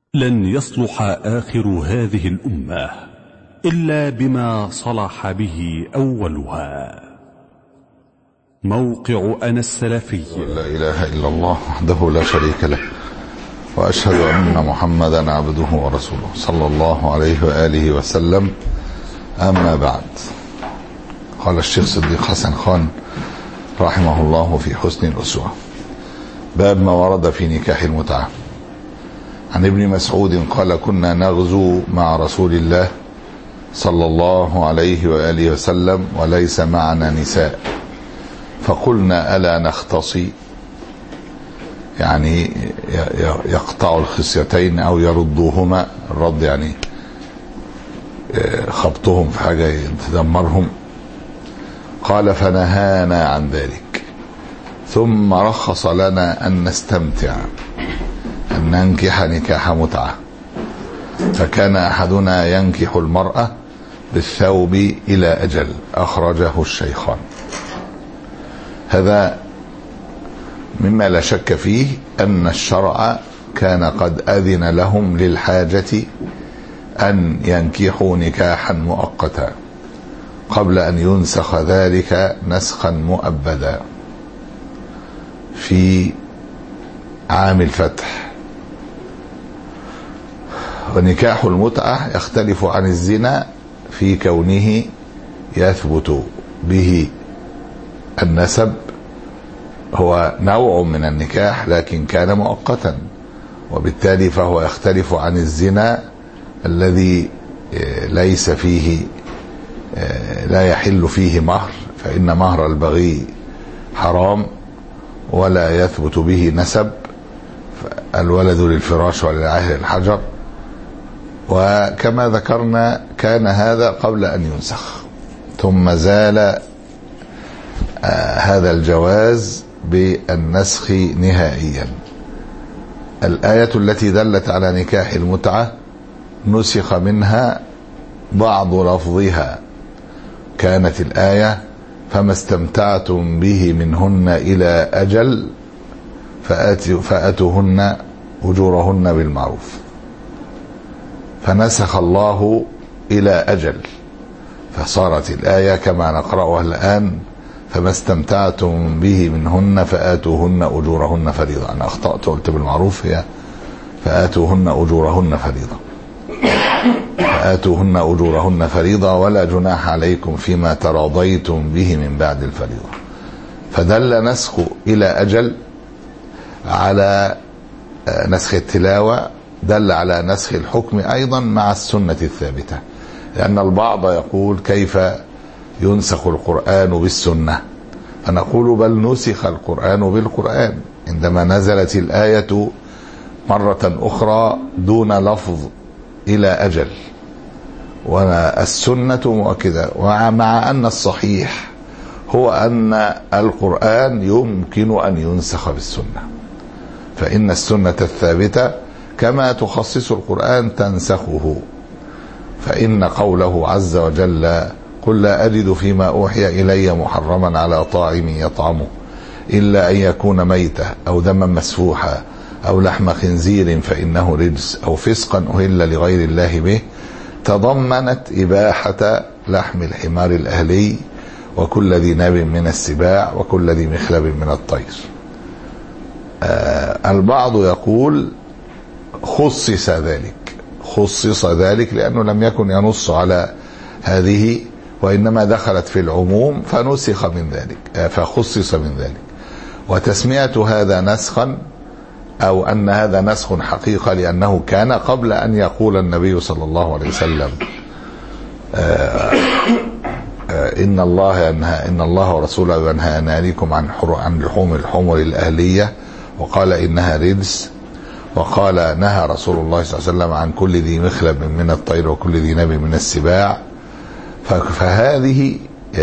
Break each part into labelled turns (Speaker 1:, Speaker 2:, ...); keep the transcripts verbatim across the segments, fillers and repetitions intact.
Speaker 1: لن يصلح آخر هذه الأمة إلا بما صلح به أولها. موقع أنا السلفي.
Speaker 2: لا إله إلا الله وحده لا شريك له، وأشهد أن محمدا عبده ورسوله صلى الله عليه وآله وسلم. أما بعد، قال الشيخ صديق حسن خان رحمه الله في حسن الأسوة: باب ما ورد في نكاح المتعة. عن ابن مسعود قال: كنا نغزو مع رسول الله صلى الله عليه وآله وسلم وليس معنا نساء، فقلنا: ألا نختصي، يعني يقطع الخصيتين أو يردوهما. الرد يعني خبطهم في حاجة تدمرهم. قال: فنهانا عن ذلك، ثم رخص لنا أن نستمتع، أن ننكح نكاح متعة. فكان أحدنا ينكح المرأة بالثوب إلى أجل. أخرجه الشيخان. هذا مما لا شك فيه أن الشرع كان قد أذن لهم للحاجة أن ينكحوا نكاحا مؤقتا قبل أن ينسخ ذلك نسخا مؤبدا في عام الفتح. ونكاح المتعة يختلف عن الزنا في كونه يثبت به النسب، هو نوع من النكاح لكن كان مؤقتا، وبالتالي فهو يختلف عن الزنا الذي ليس فيه لا يحل فيه مهر، فإن مهر البغي حرام ولا يثبت به نسب، الولد للفراش وللعاهر الحجر. وكما ذكرنا كان هذا قبل أن ينسخ، ثم زال آه هذا الجواز بالنسخ نهائيا. الآية التي دلت على نكاح المتعة نسخ منها بعض لفظها. كانت الآية: فما استمتعتم به منهن إلى أجل فآتوهن أجورهن بالمعروف. فنسخ الله إلى أجل، فصارت الآية كما نقرأها الآن: فما استمتعتم به منهن فآتوهن أجورهن فريضة. أنا أخطأت، قلت بالمعروف، هي فآتوهن أجورهن فريضة. فآتوهن أجورهن فريضة ولا جناح عليكم فيما تراضيتم به من بعد الفريضة. فدل نسخ إلى أجل على نسخ التلاوة، دل على نسخ الحكم أيضا مع السنة الثابتة، لأن البعض يقول: كيف ينسخ القرآن بالسنة؟ فنقول: بل نسخ القرآن بالقرآن عندما نزلت الآية مرة أخرى دون لفظ إلى أجل، والسنة مؤكدة. ومع أن الصحيح هو أن القرآن يمكن أن ينسخ بالسنة، فإن السنة الثابتة كما تخصص القرآن تنسخه. فإن قوله عز وجل: قل لا أجد فيما أوحي إلي محرما على طاعم يطعمه إلا أن يكون ميتة أو دما مسفوحا أو لحم خنزير فإنه رجس أو فسقا أهل لغير الله به، تضمنت إباحة لحم الحمار الأهلي وكل ذي ناب من السباع وكل ذي مخلب من الطير. آه البعض يقول: خصص ذلك خصص ذلك لأنه لم يكن ينص على هذه، وإنما دخلت في العموم فنسخ من ذلك، فخصص من ذلك. وتسمية هذا نسخا، أو أن هذا نسخ حقيقة، لأنه كان قبل أن يقول النبي صلى الله عليه وسلم: آآ آآ إن الله ينهى إن الله ورسوله ينهى عليكم عن عن لحوم الحمر الأهلية، وقال إنها رجس، وقال نهى رسول الله صلى الله عليه وسلم عن كل ذي مخلب من الطير وكل ذي ناب من السباع. فهذه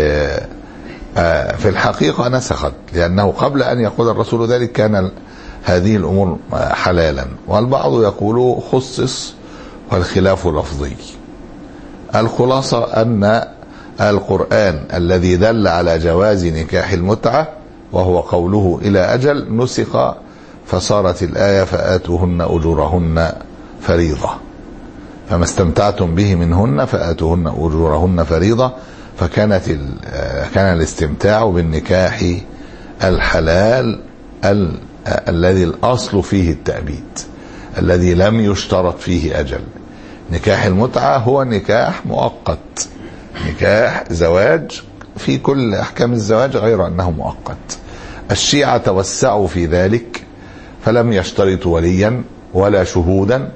Speaker 2: في الحقيقة نسخت، لأنه قبل أن يقول الرسول ذلك كان هذه الأمور حلالا. والبعض يقول خصص، والخلاف لفظي. الخلاصة أن القرآن الذي دل على جواز نكاح المتعة وهو قوله إلى أجل نسخ، فصارت الآية فآتوهن أجورهن فريضة، فما استمتعتم به منهن فآتوهن أجورهن فريضة. فكانت كان الاستمتاع بالنكاح الحلال ال... الذي الأصل فيه التأبيد، الذي لم يشترط فيه أجل. نكاح المتعة هو نكاح مؤقت، نكاح زواج في كل أحكام الزواج غير أنه مؤقت. الشيعة توسعوا في ذلك فلم يشترطوا وليا ولا شهودا،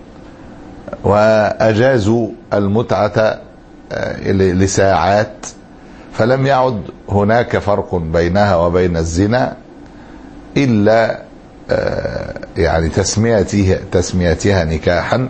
Speaker 2: وأجازوا المتعة لساعات، فلم يعد هناك فرق بينها وبين الزنا إلا يعني تسميتها تسميتها نكاحا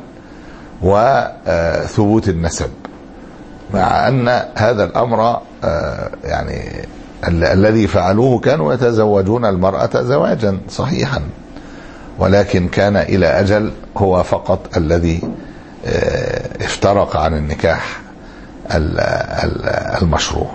Speaker 2: وثبوت النسب، مع أن هذا الأمر يعني الذي فعلوه كانوا يتزوجون المرأة زواجا صحيحا، ولكن كان إلى أجل هو فقط الذي افترق عن النكاح المشروع.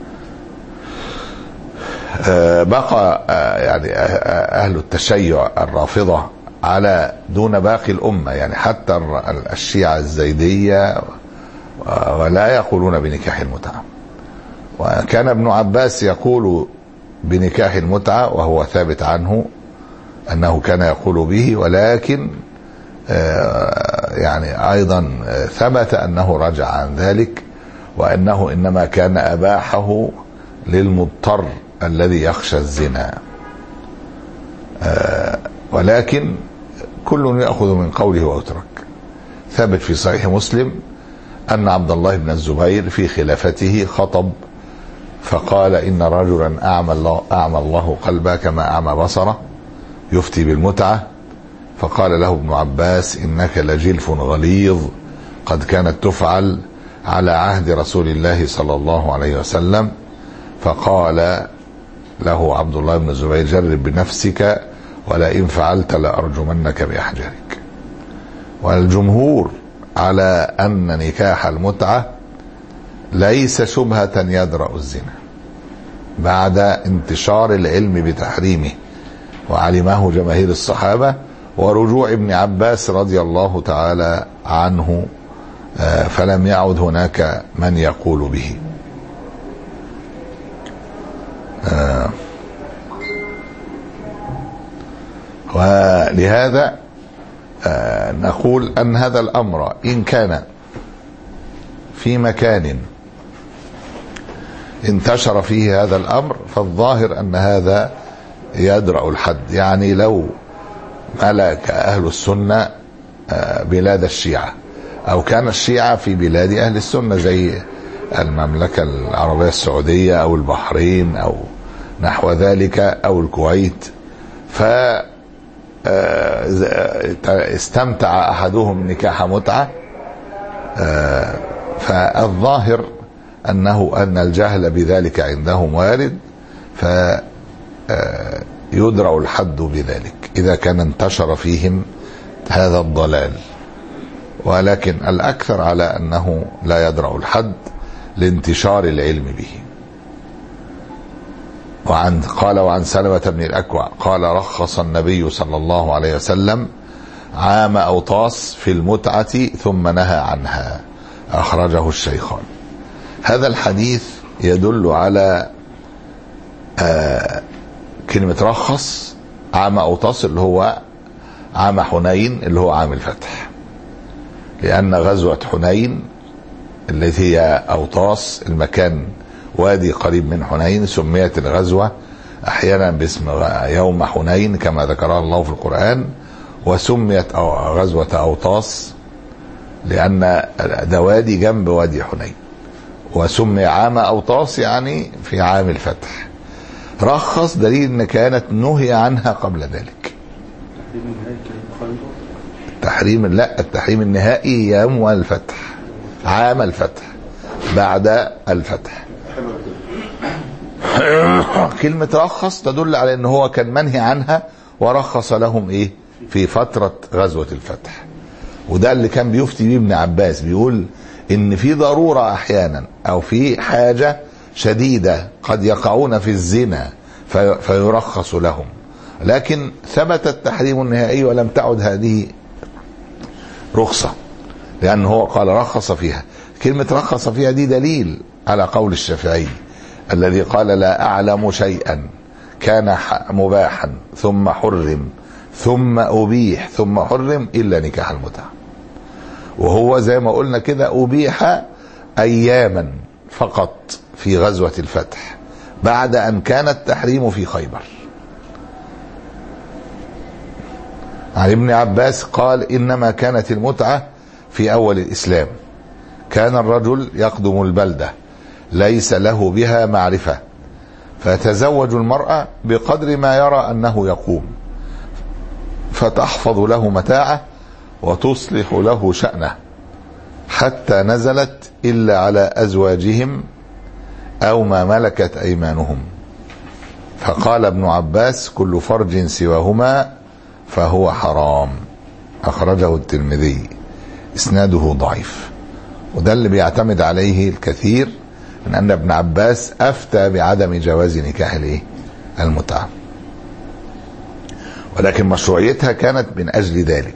Speaker 2: بقى يعني أهل التشيع الرافضة على دون باقي الأمة، يعني حتى الشيعة الزيدية ولا يقولون بنكاح المتعة. وكان ابن عباس يقول بنكاح المتعة وهو ثابت عنه أنه كان يقول به، ولكن يعني أيضا ثبت أنه رجع عن ذلك، وأنه إنما كان أباحه للمضطر الذي يخشى الزنا. ولكن كل يأخذ من قوله ويترك. ثابت في صحيح مسلم أن عبد الله بن الزبير في خلافته خطب فقال إن رجلا أعمى الله, أعمى الله قلبه كما أعمى بصره يفتي بالمتعة، فقال له ابن عباس إنك لجلف غليظ قد كانت تفعل على عهد رسول الله صلى الله عليه وسلم. فقال له عبد الله بن الزبير جرب بنفسك ولئن فعلت لأرجمنك بأحجارك. والجمهور على أن نكاح المتعة ليس شبهة يدرأ الزنا بعد انتشار العلم بتحريمه وعلمه جماهير الصحابة ورجوع ابن عباس رضي الله تعالى عنه، فلم يعد هناك من يقول به. ولهذا نقول أن هذا الأمر إن كان في مكان انتشر فيه هذا الأمر فالظاهر أن هذا يدرأ الحد. يعني لو ملك أهل السنة بلاد الشيعة أو كان الشيعة في بلاد أهل السنة زي المملكة العربية السعودية أو البحرين أو نحو ذلك أو الكويت، ف استمتع أحدهم نكاح متعة، فالظاهر أنه أن الجهل بذلك عندهم وارد، فيدرأ الحد بذلك إذا كان انتشر فيهم هذا الضلال. ولكن الأكثر على أنه لا يدرأ الحد لانتشار العلم به. وعن قال وعن سلمة بن الأكوع قال رخص النبي صلى الله عليه وسلم عام أوطاس في المتعة ثم نهى عنها، أخرجه الشيخان. هذا الحديث يدل على آه كلمة رخص عام أوطاس اللي هو عام حنين اللي هو عام الفتح، لأن غزوة حنين التي هي أوطاس المكان وادي قريب من حنين سميت الغزوة أحيانا باسم يوم حنين كما ذكرها الله في القرآن، وسميت غزوة أوطاس لأن ده وادي جنب وادي حنين، وسمي عام أوطاس يعني في عام الفتح. رخص دليل أن كانت نهي عنها قبل ذلك. التحريم لا التحريم النهائي يوم الفتح عام الفتح بعد الفتح. كلمة رخص تدل على ان هو كان منهي عنها ورخص لهم ايه في فترة غزوة الفتح. وده اللي كان بيفتي بيه ابن عباس، بيقول ان في ضرورة احيانا او في حاجة شديدة قد يقعون في الزنا في فيرخص لهم، لكن ثبت التحريم النهائي ولم تعد هذه رخصة، لأنه هو قال رخص فيها. كلمة رخص فيها دي دليل على قول الشافعي الذي قال لا أعلم شيئا كان مباحا ثم حرم ثم أبيح ثم حرم إلا نكاح المتعة. وهو زي ما قلنا كده أبيح أياما فقط في غزوة الفتح بعد أن كان التحريم في خيبر. عن ابن عباس قال إنما كانت المتعة في أول الإسلام، كان الرجل يقدم البلدة ليس له بها معرفة فتزوج المرأة بقدر ما يرى أنه يقوم، فتحفظ له متاعه وتصلح له شأنه حتى نزلت إلا على أزواجهم أو ما ملكت أيمانهم. فقال ابن عباس كل فرج سواهما فهو حرام. أخرجه الترمذي، إسناده ضعيف. وده اللي بيعتمد عليه الكثير من أن ابن عباس أفتى بعدم جواز نكاح الايه المتعة، ولكن مشروعيتها كانت من أجل ذلك.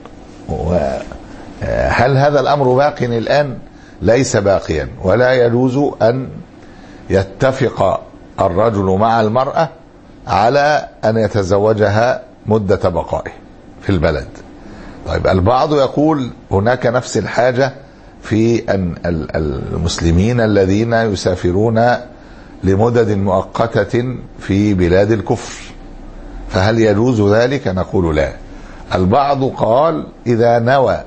Speaker 2: وهل هذا الأمر باق الآن؟ ليس باقيا، ولا يجوز أن يتفق الرجل مع المرأة على أن يتزوجها مدة بقائه في البلد. طيب البعض يقول هناك نفس الحاجة في أن المسلمين الذين يسافرون لمدد مؤقتة في بلاد الكفر، فهل يجوز ذلك؟ نقول لا. البعض قال إذا نوى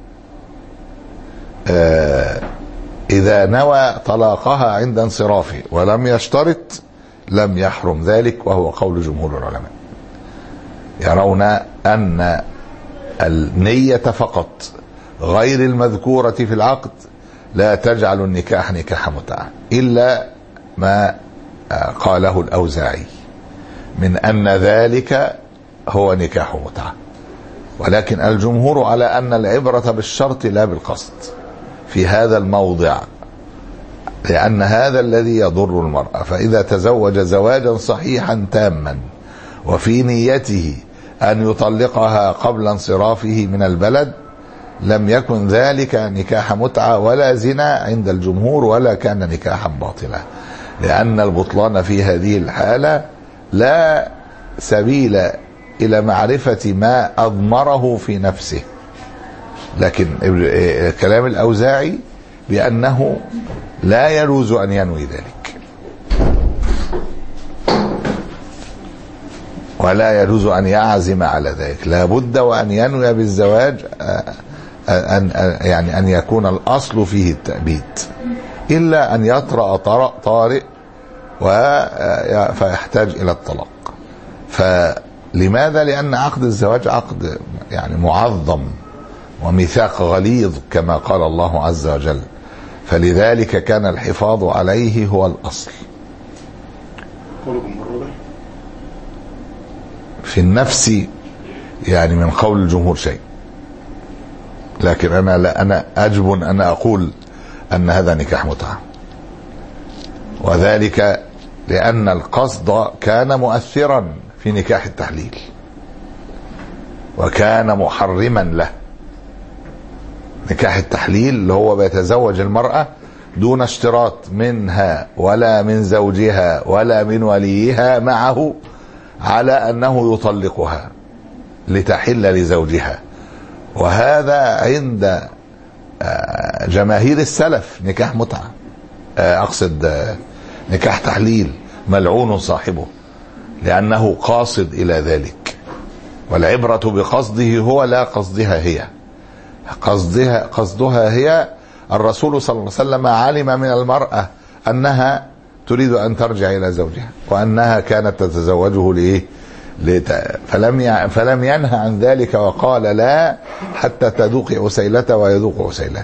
Speaker 2: آه إذا نوى طلاقها عند انصرافه ولم يشترط لم يحرم ذلك، وهو قول جمهور العلماء. يرون أن النية فقط غير المذكورة في العقد لا تجعل النكاح نكاح متعة، إلا ما قاله الأوزاعي من أن ذلك هو نكاح متعة. ولكن الجمهور على أن العبرة بالشرط لا بالقصد في هذا الموضع، لأن هذا الذي يضر المرأة. فإذا تزوج زواجا صحيحا تاما وفي نيته أن يطلقها قبل انصرافه من البلد لم يكن ذلك نكاح متعة ولا زنا عند الجمهور، ولا كان نكاحا باطلا، لأن البطلان في هذه الحالة لا سبيل إلى معرفة ما أضمره في نفسه. لكن كلام الأوزاعي بأنه لا يجوز أن ينوي ذلك، ولا يجوز أن يعزم على ذلك، لا بد وأن ينوي بالزواج أن يعني أن يكون الأصل فيه التأبيد، إلا أن يطرأ طارئ فيحتاج إلى الطلاق. فلماذا؟ لأن عقد الزواج عقد يعني معظم وميثاق غليظ كما قال الله عز وجل، فلذلك كان الحفاظ عليه هو الأصل. في النفس يعني من قول الجمهور شيء، لكن أنا لا أنا أجب أن أقول أن هذا نكاح متعة، وذلك لأن القصد كان مؤثرا في نكاح التحليل وكان محرما له. نكاح التحليل اللي هو بيتزوج المرأة دون اشتراط منها ولا من زوجها ولا من وليها معه على أنه يطلقها لتحل لزوجها، وهذا عند جماهير السلف نكاح متعة، أقصد نكاح تحليل ملعون صاحبه، لأنه قاصد إلى ذلك، والعبرة بقصده هو لا قصدها هي. قصدها قصدها هي الرسول صلى الله عليه وسلم علم من المرأة أنها تريد أن ترجع إلى زوجها وأنها كانت تتزوجه لإيه؟ فلم فلم ينهى عن ذلك وقال لا حتى تذوقي عسيلته ويذوق عسيلتك،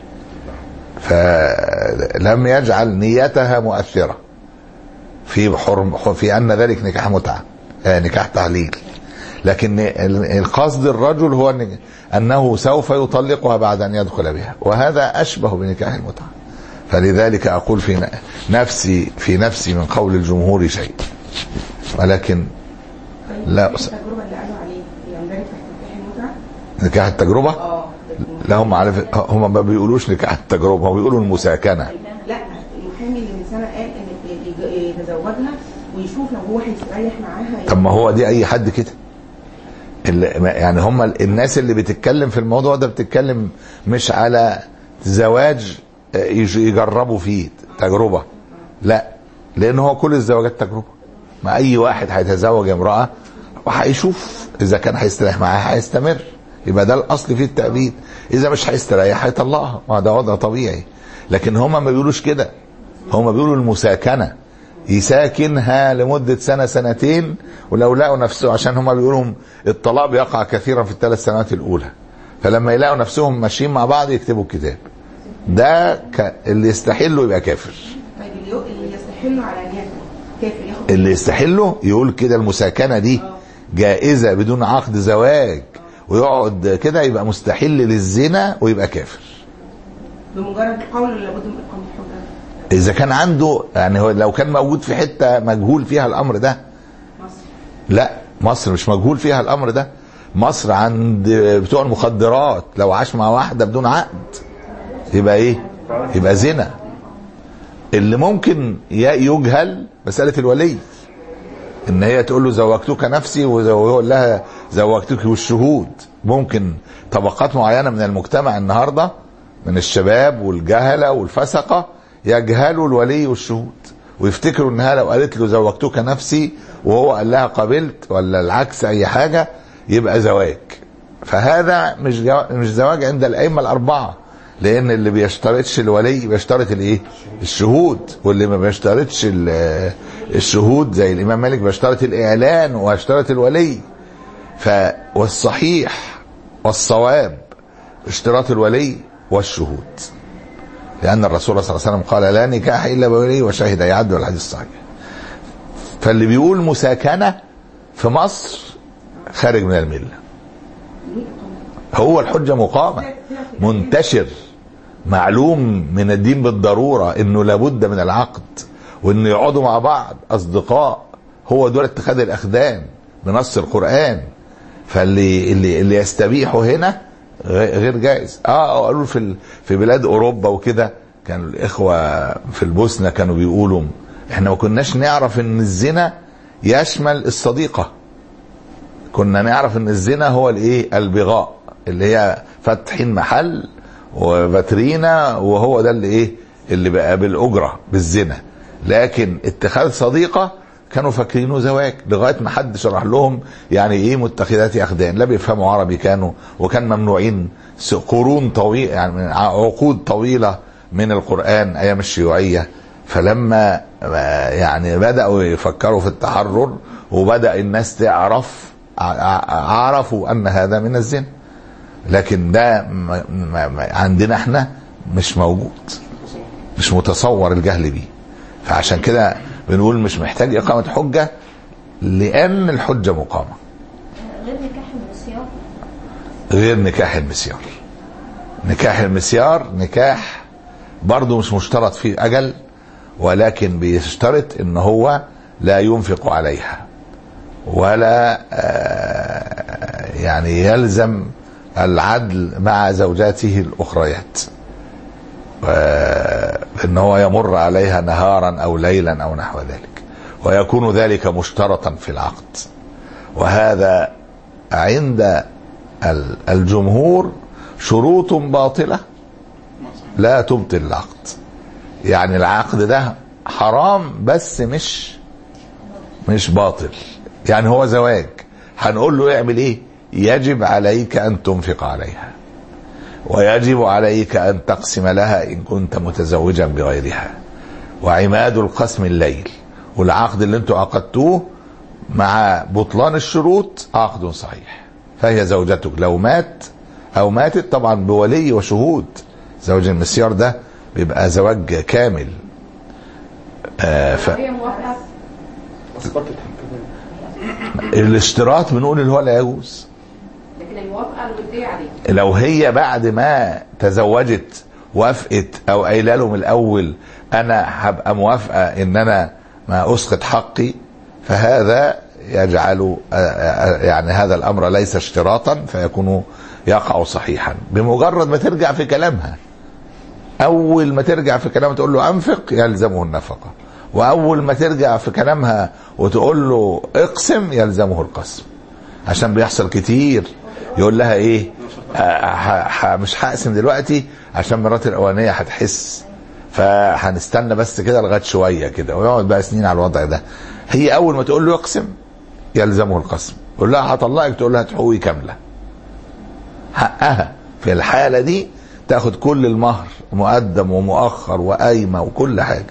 Speaker 2: فلم يجعل نيتها مؤثرة في حرم في أن ذلك نكاح متعة نكاح تحليل. لكن القصد الرجل هو أنه سوف يطلقها بعد أن يدخل بها، وهذا أشبه بنكاح المتعة. فلذلك أقول في نفسي في نفسي من قول الجمهور شيء، ولكن لا أص...
Speaker 3: التجربة اللي قالوا عليه يندرج تحت نكاح المتعة؟
Speaker 2: نكاح التجربة؟
Speaker 3: اه
Speaker 2: لا هم عارف هم ما بيقولوش نكاح التجربه، هم بيقولوا المساكنه.
Speaker 3: لا المحامي اللي من سنه قال ان يتزوجها ويشوف لو هو هيستريح معاها.
Speaker 2: طب ما هو دي اي حد كده، يعني هم الناس اللي بتتكلم في الموضوع ده بتتكلم مش على زواج يجربوا فيه تجربه، لا، لان هو كل الزواجات تجربه. ما اي واحد هيتزوج امراه وهيشوف اذا كان هيستريح معاها هيستمر، يبقى ده الاصل في التأبيد. اذا مش هيستريح هيطلقها، ما ده وضع طبيعي. لكن هم ما بيقولوش كده، هم بيقولوا المساكنه، يساكنها لمده سنه سنتين، ولو لقوا نفسه، عشان هم بيقولوا الطلاق بيقع كثيرا في الثلاث سنوات الاولى، فلما يلاقوا نفسهم ماشيين مع بعض يكتبوا الكتاب ده. ك... اللي يستحله يبقى كافر.
Speaker 3: طيب اللي يستحله على نيته كافر ياخد؟
Speaker 2: اللي يستحله يقول كده المساكنه دي جائزه بدون عقد زواج ويقعد كده يبقى مستحيل للزنا ويبقى كافر
Speaker 3: بمجرد قول ولا لابد من اقامه الحجه؟
Speaker 2: اذا كان عنده، يعني هو لو كان موجود في حته مجهول فيها الامر ده.
Speaker 3: مصر
Speaker 2: لا، مصر مش مجهول فيها الامر ده. مصر عند بتوع المخدرات لو عاش مع واحده بدون عقد يبقى ايه؟ يبقى زنا. اللي ممكن يجهل مساله الولي، ان هي تقول له زوجتك نفسي ويقول لها زوجتك والشهود. ممكن طبقات معينه من المجتمع النهارده من الشباب والجهله والفسقه يجهلوا الولي والشهود ويفتكروا انها لو قالت له زوجتك نفسي وهو قال لها قبلت ولا العكس اي حاجه يبقى زواج. فهذا مش مش زواج عند الائمه الاربعه، لان اللي بيشترطش الولي بيشترط الايه؟ الشهود، واللي ما بيشترطش الشهود زي الامام مالك بيشترط الاعلان ويشترط الولي. ف والصحيح والصواب اشتراط الولي والشهود، لان الرسول صلى الله عليه وسلم قال لا نكاح الا بولي وشاهد يعد، والحديث الصحيح. فاللي بيقول مساكنه في مصر خارج من المله. هو الحجه مقامه، منتشر، معلوم من الدين بالضروره انه لابد من العقد وانه يقعدوا مع بعض اصدقاء، هو دول اتخاذ الاخدان بنص القران. فاللي اللي اللي يستبيحه هنا غير جائز. اه قالوا في في بلاد اوروبا وكده، كانوا الاخوه في البوسنه كانوا بيقولوا احنا ما كناش نعرف ان الزنا يشمل الصديقه، كنا نعرف ان الزنا هو الايه؟ البغاء، اللي هي فتحين محل وفاترينا، وهو ده اللي ايه؟ اللي بقى بالاجره بالزنا. لكن اتخاذ صديقه كانوا فاكرينه زواج، لغايه ما حد شرح لهم يعني ايه متخذات اخدان. لا بيفهموا عربي كانوا، وكان ممنوعين قرون طويله، يعني عقود طويله من القران ايام الشيوعيه. فلما يعني بداوا يفكروا في التحرر وبدا الناس تعرف، عرفوا ان هذا من الزنا. لكن ده عندنا احنا مش موجود، مش متصور الجهل بيه. فعشان كده بنقول مش محتاج إقامة حجة، لأن الحجة مقامة.
Speaker 4: غير نكاح المسيار،
Speaker 2: غير نكاح المسيار. نكاح المسيار نكاح برضو مش مشترط فيه أجل، ولكن بيشترط إن هو لا ينفق عليها ولا يعني يلزم العدل مع زوجاته الأخريات، ان هو يمر عليها نهارا او ليلا او نحو ذلك، ويكون ذلك مشترطا في العقد. وهذا عند الجمهور شروط باطلة لا تبطل العقد. يعني العقد ده حرام بس مش مش باطل، يعني هو زواج. هنقول له اعمل ايه؟ يجب عليك ان تنفق عليها، ويجب عليك أن تقسم لها إن كنت متزوجا بغيرها، وعماد القسم الليل. والعقد اللي انتوا عقدتوه مع بطلان الشروط عقد صحيح، فهي زوجتك لو مات أو ماتت، طبعا بولي وشهود. زوج المسيار ده بيبقى زواج كامل. آه ف... الاشتراط بنقول اللي هو لا يجوز.
Speaker 3: الموافقه الوديه عليه
Speaker 2: لو هي بعد ما تزوجت وافقت او قايله له من الاول انا هبقى موافقه ان انا ما اسقط حقي، فهذا يجعل يعني هذا الامر ليس اشتراطا، فيكون يقع صحيحا بمجرد ما ترجع في كلامها. اول ما ترجع في كلامها تقول له انفق يلزمه النفقة، واول ما ترجع في كلامها وتقول له اقسم يلزمه القسم. عشان بيحصل كتير يقول لها ايه آه مش هقسم دلوقتي عشان مراتي الاولانيه هتحس، فهنستنى بس كده لغايه شويه كده، ويقعد بقى سنين على الوضع ده. هي اول ما تقول له اقسم يلزمه القسم، يقول لها هطلقك تقول لها تحوي كامله. حقها في الحاله دي تاخد كل المهر مقدم ومؤخر وقايمه وكل حاجه،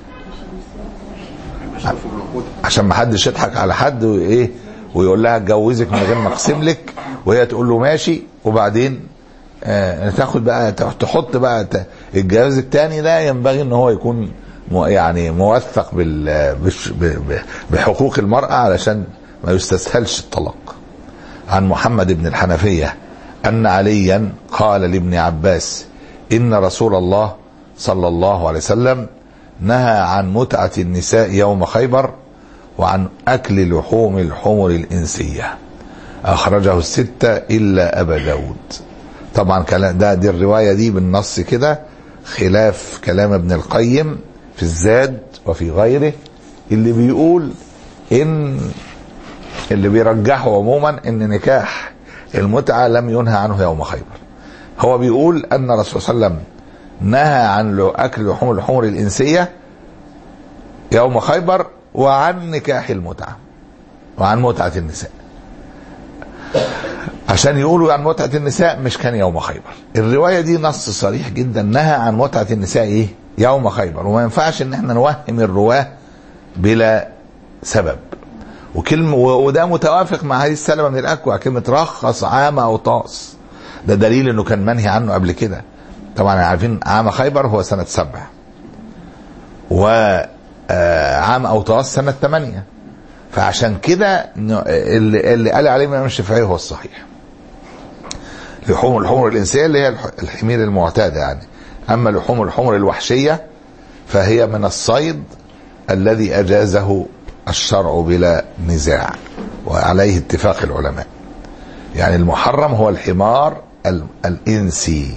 Speaker 2: عشان ما حدش يضحك على حد وايه ويقول لها اتجوزك من غير ما اقسم لك، وهي تقول له ماشي، وبعدين آه تاخد بقى تحط بقى الجواز الثاني ده ينبغي ان هو يكون يعني موثق بال بحقوق المرأة علشان ما يستسهلش الطلاق. عن محمد بن الحنفية أن عليا قال لابن عباس إن رسول الله صلى الله عليه وسلم نهى عن متعة النساء يوم خيبر وعن أكل لحوم الحمر الإنسية. أخرجه الستة إلا أبا داود. طبعا كلام ده دي الرواية دي بالنص كده خلاف كلام ابن القيم في الزاد وفي غيره، اللي بيقول إن اللي بيرجحه عموما إن نكاح المتعة لم ينهى عنه يوم خيبر. هو بيقول أن الرسول صلى الله عليه وسلم نهى عن أكل لحوم الحمر الإنسية يوم خيبر وعن نكاح المتعة وعن متعة النساء، عشان يقولوا عن متعة النساء مش كان يوم خيبر. الرواية دي نص صريح جدا، نهى عن متعة النساء ايه يوم خيبر، وما ينفعش ان احنا نوهم الرواه بلا سبب. وكلمة وده متوافق مع حديث سلمة بن الأكوع، كلمة رخص عام أوطاس، ده دليل انه كان منهي عنه قبل كده. طبعا عارفين عام خيبر هو سنة سبع، وعام أوطاس سنة ثمانية، فعشان كده اللي, اللي قال عليه الإمام الشافعي هو الصحيح. لحوم الحمر الإنسية اللي هي الحمير المعتادة يعني، أما لحوم الحمر الوحشية فهي من الصيد الذي أجازه الشرع بلا نزاع وعليه اتفاق العلماء. يعني المحرم هو الحمار الإنسي.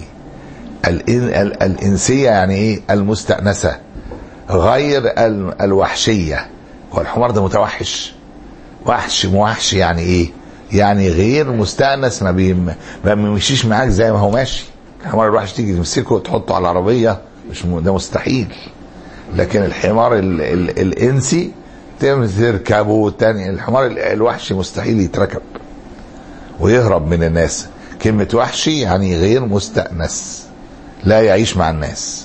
Speaker 2: الإنسية يعني إيه؟ المستأنسة غير الوحشية. والحمار ده متوحش، وحش موحش يعني إيه؟ يعني غير مستأنس، ما, بي... ما بيمشيش معاك زي ما هو ماشي. الحمار الوحش تيجي تمسكه وتحطه على العربية مش م... ده مستحيل. لكن الحمار ال... ال... الإنسي تركبه تاني. الحمار الوحشي مستحيل يتركب ويهرب من الناس. كلمة وحشي يعني غير مستأنس، لا يعيش مع الناس،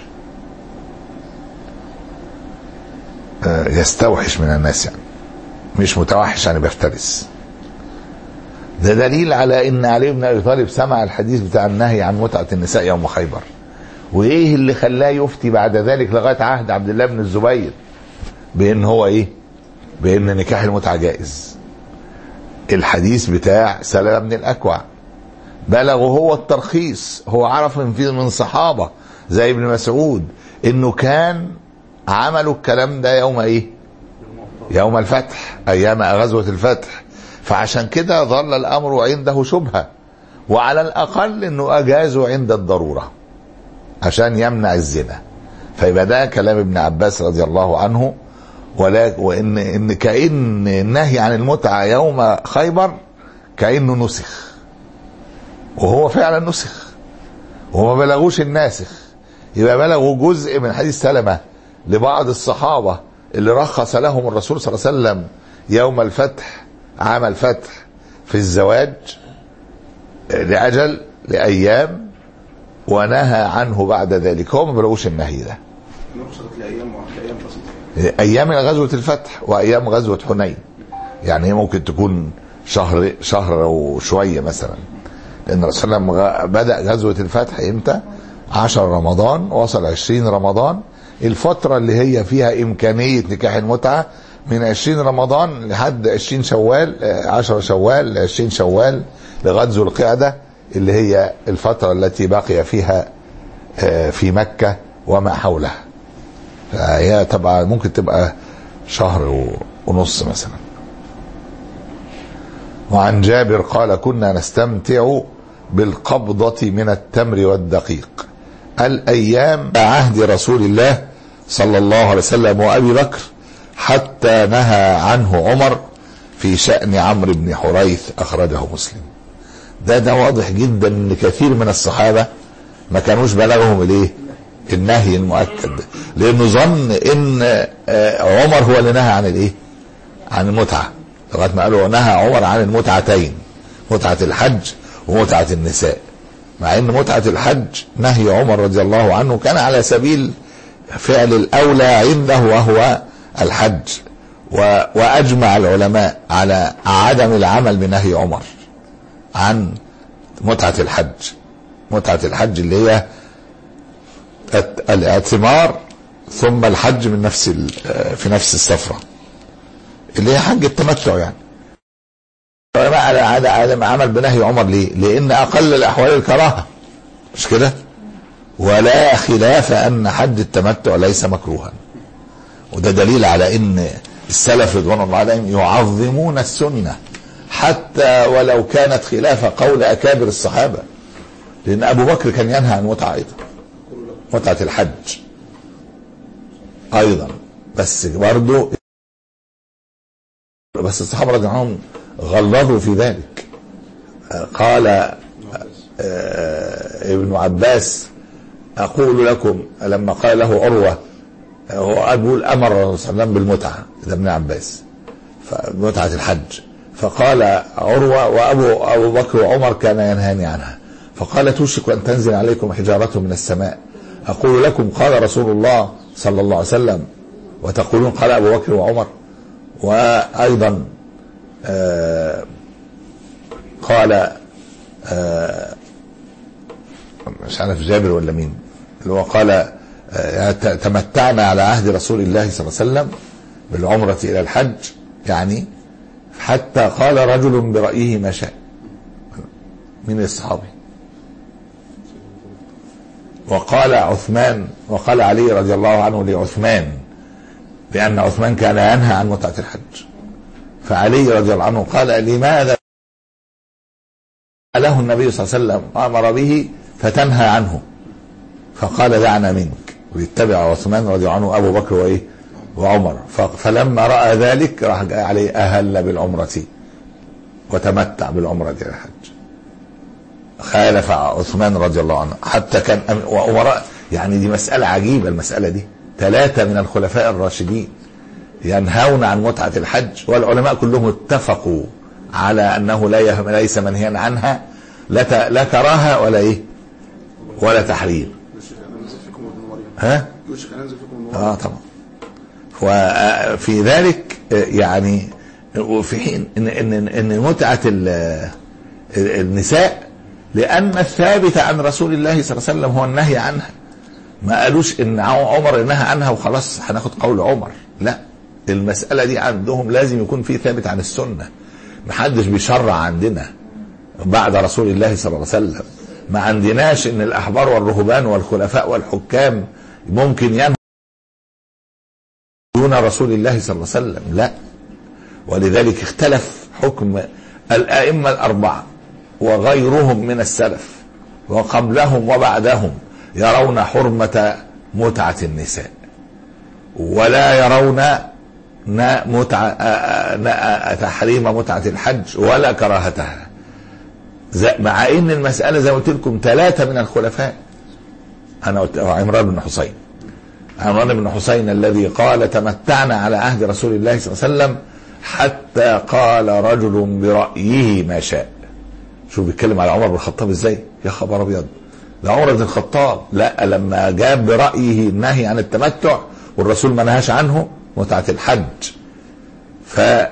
Speaker 2: يستوحش من الناس، يعني مش متوحش يعني بيفترس. ده دليل على ان علي بن ابي طالب سمع الحديث بتاع النهي عن متعة النساء يوم خيبر. وايه اللي خلاه يفتي بعد ذلك لغاية عهد عبد الله بن الزبير بان هو ايه؟ بان نكاح المتعة جائز. الحديث بتاع سلمة بن الأكوع بلغه هو الترخيص. هو عرف من في من صحابة زي ابن مسعود انه كان عملوا الكلام ده يوم ايه؟ يوم الفتح، ايام غزوة الفتح. فعشان كده ظل الامر عنده شبهة، وعلى الاقل انه اجازه عند الضرورة عشان يمنع الزنا. فيبقى ده كلام ابن عباس رضي الله عنه. ولا وان ان كأن النهي عن المتعة يوم خيبر كأنه نسخ، وهو فعلا نسخ وما بلغوش الناسخ. يبقى بلغوا جزء من حديث سلمة لبعض الصحابة اللي رخص لهم الرسول صلى الله عليه وسلم يوم الفتح، عام الفتح، في الزواج لأجل لأيام، ونهى عنه بعد ذلك. هو ما بلغوش النهي ده. أيام غزوة الفتح وأيام غزوة حنين، يعني هي ممكن تكون شهر شهر وشوية مثلا، لأن الرسول صلى الله عليه وسلم بدأ غزوة الفتح إمتى؟ عشر رمضان، وصل عشرين رمضان. الفترة اللي هي فيها إمكانية نكاح المتعة من عشرين رمضان لحد عشرين شوال، عشر شوال عشرين شوال لغاية ذو القعدة، اللي هي الفترة التي بقي فيها في مكة وما حولها. فهي طبعا ممكن تبقى شهر ونص مثلا. وعن جابر قال كنا نستمتع بالقبضة من التمر والدقيق الأيام عهد رسول الله صلى الله عليه وسلم وأبي بكر، حتى نهى عنه عمر في شأن عمرو بن حريث، أخرجه مسلم. ده ده واضح جدا ان كثير من الصحابة ما كانوش بلغهم الايه النهي المؤكد، لانه ظن ان عمر هو اللي نهى عن الايه عن المتعة، لغايه ما قالوا نهى عمر عن المتعتين، متعة الحج ومتعة النساء، مع ان متعة الحج نهي عمر رضي الله عنه كان على سبيل فعل الاولى عنده وهو الحج، واجمع العلماء على عدم العمل بنهي عمر عن متعة الحج. متعة الحج اللي هي الاعتمار ثم الحج من نفس في نفس السفرة اللي هي حج التمتع يعني. على عدم عمل بنهي عمر ليه؟ لان اقل الاحوال الكراهة، مش كده؟ ولا خلاف ان حج التمتع ليس مكروها، وده دليل على ان السلف رضوان الله عليهم يعظمون السنة حتى ولو كانت خلاف قول أكابر الصحابة، لأن أبو بكر كان ينهى عن متعة أيضا، متعة الحج أيضا، بس برضو بس الصحابة رضي الله عنهم غلظوا في ذلك. قال ابن عباس أقول لكم لما قال له عروة، هو أقول أمر الرسول صلى الله عليه وسلم بالمتعة، ده ابن عباس، فمتعة الحج، فقال عروة وأبو أبو بكر وعمر كان ينهاني عنها، فقال توشك أن تنزل عليكم حجارة من السماء، أقول لكم قال رسول الله صلى الله عليه وسلم وتقولون قال أبو بكر وعمر. وأيضا آه قال آه مش عارف جابر ولا مين اللي هو قال آه تمتعنا على عهد رسول الله صلى الله عليه وسلم بالعمرة إلى الحج، يعني حتى قال رجل برأيه ما شاء. من الصحابي؟ وقال عثمان، وقال علي رضي الله عنه لعثمان، بأن عثمان كان ينهى عن متعة الحج، فعلي رضي الله عنه قال لماذا له النبي صلى الله عليه وسلم أمر به فتنهى عنه؟ فقال دعنا منك، ويتبع عثمان رضي الله عنه أبو بكر وإيه وعمر. فلما رأى ذلك راح جاء عليه أهل بالعمرة وتمتع بالعمرة إلى الحج، خالف عثمان رضي الله عنه حتى كان وأمراء. يعني دي مسألة عجيبة، المسألة دي ثلاثة من الخلفاء الراشدين ينهون عن متعة الحج، والعلماء كلهم اتفقوا على أنه لا ليس منهيا عنها، لا لا كراهة ولا إيه ولا تحريم. ها؟ اه طبعا. وفي ذلك يعني وفي حين ان ان ان متعة النساء، لأن الثابت عن رسول الله صلى الله عليه وسلم هو النهي عنها، ما قالوش ان عمر نهى عنها وخلاص هناخد قول عمر، لا، المسألة دي عندهم لازم يكون في ثابت عن السنة، محدش بيشرع عندنا بعد رسول الله صلى الله عليه وسلم. ما عندناش ان الأحبار والرهبان والخلفاء والحكام ممكن ينهوا دون رسول الله صلى الله عليه وسلم، لا. ولذلك اختلف حكم الأئمة الأربعة وغيرهم من السلف وقبلهم وبعدهم، يرون حرمة متعة النساء ولا يرون متعة تحريم متعة الحج ولا كراهتها، مع ان المسألة زي ما قلت لكم ثلاثة من الخلفاء. انا قلت عمران بن حسين، عمران بن حسين الذي قال تمتعنا على عهد رسول الله صلى الله عليه وسلم حتى قال رجل برأيه ما شاء. شو بيتكلم على عمر بن الخطاب ازاي؟ يا خبر ابيض، ده عمر بن الخطاب لا، لما جاب برأيه النهي عن التمتع والرسول ما نهاش عنه متعة الحج، فغلظ